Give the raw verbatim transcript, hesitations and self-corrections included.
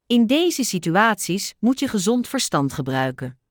In deze situaties moet je gezond verstand gebruiken.